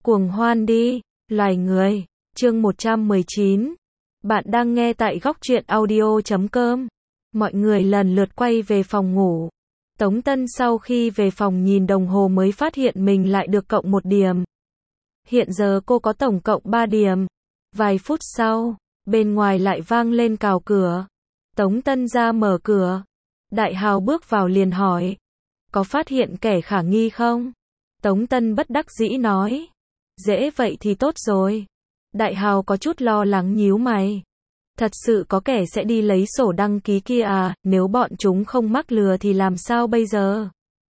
Cuồng hoan đi, loài người. Chương 119. Bạn đang nghe tại góc truyện audio.com. Mọi người lần lượt quay về phòng ngủ. Tống Tân sau khi về phòng nhìn đồng hồ mới phát hiện mình lại được cộng 1 điểm. Hiện giờ cô có tổng cộng 3 điểm. Vài phút sau, bên ngoài lại vang lên cào cửa. Tống Tân ra mở cửa. Đại Hào bước vào liền hỏi. Có phát hiện kẻ khả nghi không? Tống Tân bất đắc dĩ nói. Dễ vậy thì tốt rồi. Đại Hào có chút lo lắng nhíu mày. Thật sự có kẻ sẽ đi lấy sổ đăng ký kia à, nếu bọn chúng không mắc lừa thì làm sao bây giờ?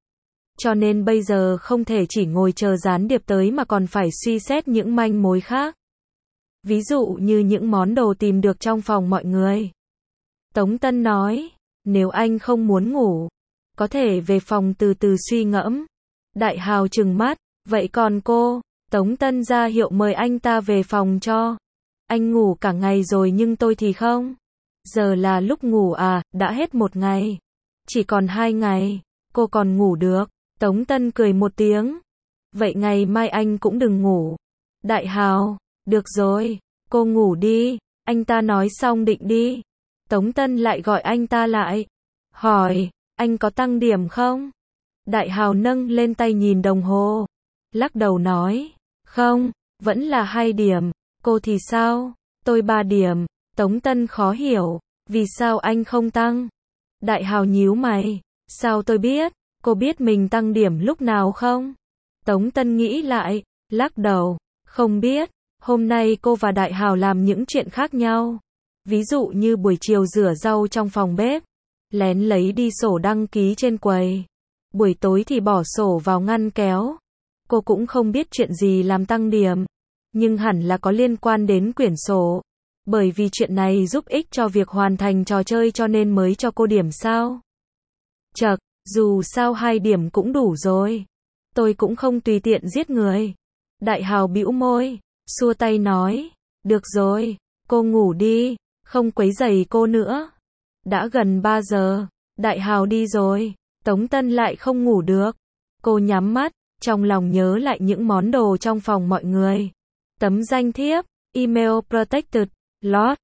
Cho nên bây giờ không thể chỉ ngồi chờ gián điệp tới mà còn phải suy xét những manh mối khác. Ví dụ như những món đồ tìm được trong phòng mọi người. Tống Tân nói, nếu anh không muốn ngủ, có thể về phòng từ từ suy ngẫm. Đại Hào trừng mắt, vậy còn cô? Tống Tân ra hiệu mời anh ta về phòng cho. Anh ngủ cả ngày rồi nhưng tôi thì không. Giờ là lúc ngủ à, đã hết 1 ngày. Chỉ còn 2 ngày, cô còn ngủ được. Tống Tân cười một tiếng. Vậy ngày mai anh cũng đừng ngủ. Đại Hào, được rồi, cô ngủ đi. Anh ta nói xong định đi. Tống Tân lại gọi anh ta lại. Hỏi, anh có tăng điểm không? Đại Hào nâng lên tay nhìn đồng hồ. Lắc đầu nói, không, vẫn là 2 điểm. Cô thì sao? Tôi 3 điểm. Tống Tân khó hiểu, vì sao anh không tăng? Đại Hào nhíu mày, sao tôi biết? Cô biết mình tăng điểm lúc nào không? Tống Tân nghĩ lại, lắc đầu, không biết. Hôm nay cô và Đại Hào làm những chuyện khác nhau. Ví dụ như buổi chiều rửa rau trong phòng bếp, lén lấy đi sổ đăng ký trên quầy. Buổi tối thì bỏ sổ vào ngăn kéo. Cô cũng không biết chuyện gì làm tăng điểm, nhưng hẳn là có liên quan đến quyển sổ. Bởi vì chuyện này giúp ích cho việc hoàn thành trò chơi cho nên mới cho cô điểm sao? Chậc, dù sao 2 điểm cũng đủ rồi. Tôi cũng không tùy tiện giết người. Đại Hào bĩu môi, xua tay nói, được rồi, cô ngủ đi, không quấy rầy cô nữa. Đã gần 3 giờ, Đại Hào đi rồi, Tống Tân lại không ngủ được. Cô nhắm mắt, trong lòng nhớ lại những món đồ trong phòng mọi người. Tấm danh thiếp, email protected, lót,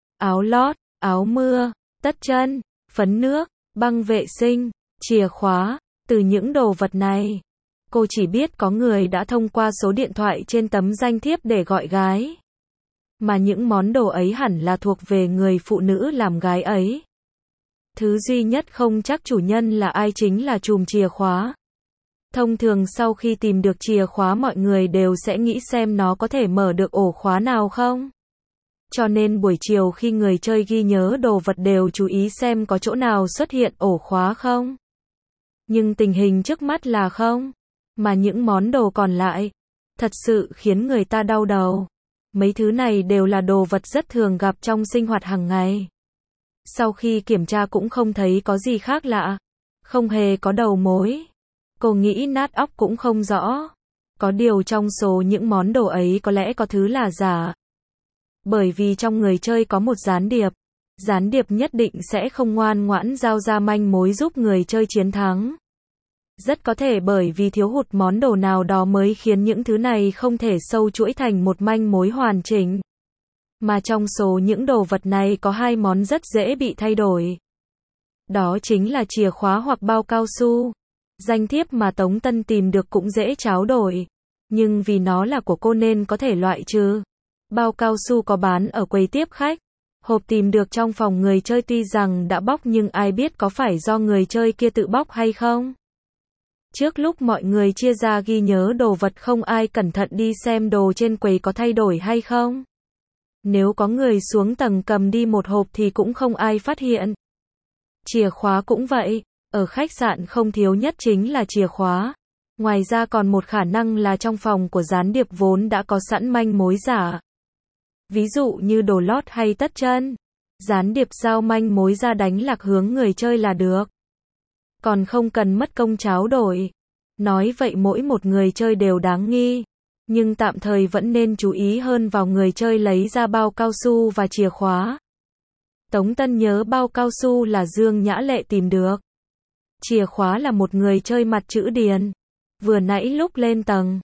áo mưa, tất chân, phấn nước, băng vệ sinh, chìa khóa. Từ những đồ vật này, cô chỉ biết có người đã thông qua số điện thoại trên tấm danh thiếp để gọi gái. Mà những món đồ ấy hẳn là thuộc về người phụ nữ làm gái ấy. Thứ duy nhất không chắc chủ nhân là ai chính là chùm chìa khóa. Thông thường sau khi tìm được chìa khóa mọi người đều sẽ nghĩ xem nó có thể mở được ổ khóa nào không. Cho nên buổi chiều khi người chơi ghi nhớ đồ vật đều chú ý xem có chỗ nào xuất hiện ổ khóa không. Nhưng tình hình trước mắt là không. Mà những món đồ còn lại, thật sự khiến người ta đau đầu. Mấy thứ này đều là đồ vật rất thường gặp trong sinh hoạt hàng ngày. Sau khi kiểm tra cũng không thấy có gì khác lạ. Không hề có đầu mối. Cô nghĩ nát óc cũng không rõ. Có điều trong số những món đồ ấy có lẽ có thứ là giả. Bởi vì trong người chơi có một gián điệp. Gián điệp nhất định sẽ không ngoan ngoãn giao ra manh mối giúp người chơi chiến thắng. Rất có thể bởi vì thiếu hụt món đồ nào đó mới khiến những thứ này không thể sâu chuỗi thành một manh mối hoàn chỉnh. Mà trong số những đồ vật này có 2 món rất dễ bị thay đổi. Đó chính là chìa khóa hoặc bao cao su. Danh thiếp mà Tống Tân tìm được cũng dễ tráo đổi. Nhưng vì nó là của cô nên có thể loại trừ. Bao cao su có bán ở quầy tiếp khách. Hộp tìm được trong phòng người chơi tuy rằng đã bóc nhưng ai biết có phải do người chơi kia tự bóc hay không. Trước lúc mọi người chia ra ghi nhớ đồ vật không ai cẩn thận đi xem đồ trên quầy có thay đổi hay không. Nếu có người xuống tầng cầm đi một hộp thì cũng không ai phát hiện. Chìa khóa cũng vậy. Ở khách sạn không thiếu nhất chính là chìa khóa. Ngoài ra còn một khả năng là trong phòng của gián điệp vốn đã có sẵn manh mối giả. Ví dụ như đồ lót hay tất chân. Gián điệp giao manh mối ra đánh lạc hướng người chơi là được. Còn không cần mất công tráo đổi. Nói vậy mỗi một người chơi đều đáng nghi. Nhưng tạm thời vẫn nên chú ý hơn vào người chơi lấy ra bao cao su và chìa khóa. Tống Tân nhớ bao cao su là Dương Nhã Lệ tìm được. Chìa khóa là một người chơi mặt chữ điền. Vừa nãy lúc lên tầng,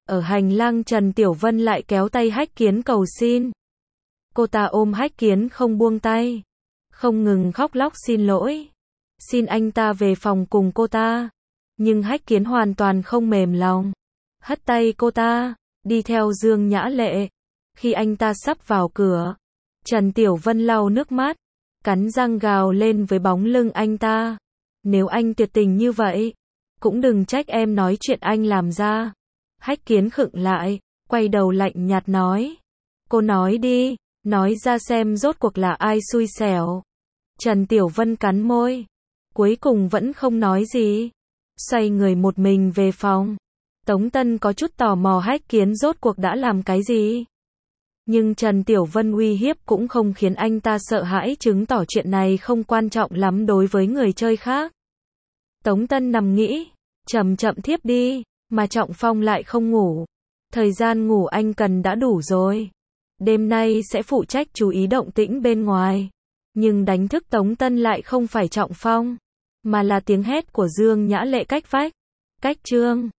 Ở hành lang Trần Tiểu Vân lại kéo tay Hách Kiến cầu xin. Cô ta ôm Hách Kiến không buông tay, không ngừng khóc lóc xin lỗi, xin anh ta về phòng cùng cô ta. Nhưng Hách Kiến hoàn toàn không mềm lòng, hất tay cô ta, đi theo Dương Nhã Lệ. Khi anh ta sắp vào cửa, Trần Tiểu Vân lau nước mắt, cắn răng gào lên với bóng lưng anh ta. Nếu anh tuyệt tình như vậy, cũng đừng trách em nói chuyện anh làm ra. Hách Kiến khựng lại, quay đầu lạnh nhạt nói. Cô nói đi, nói ra xem rốt cuộc là ai xui xẻo. Trần Tiểu Vân cắn môi, cuối cùng vẫn không nói gì, xoay người một mình về phòng. Tống Tân có chút tò mò Hách Kiến rốt cuộc đã làm cái gì. Nhưng Trần Tiểu Vân uy hiếp cũng không khiến anh ta sợ hãi, chứng tỏ chuyện này không quan trọng lắm đối với người chơi khác. Tống Tân nằm nghĩ, chậm chậm thiếp đi, mà Trọng Phong lại không ngủ. Thời gian ngủ anh cần đã đủ rồi. Đêm nay sẽ phụ trách chú ý động tĩnh bên ngoài. Nhưng đánh thức Tống Tân lại không phải Trọng Phong, mà là tiếng hét của Dương Nhã Lệ cách vách. Cách Trương.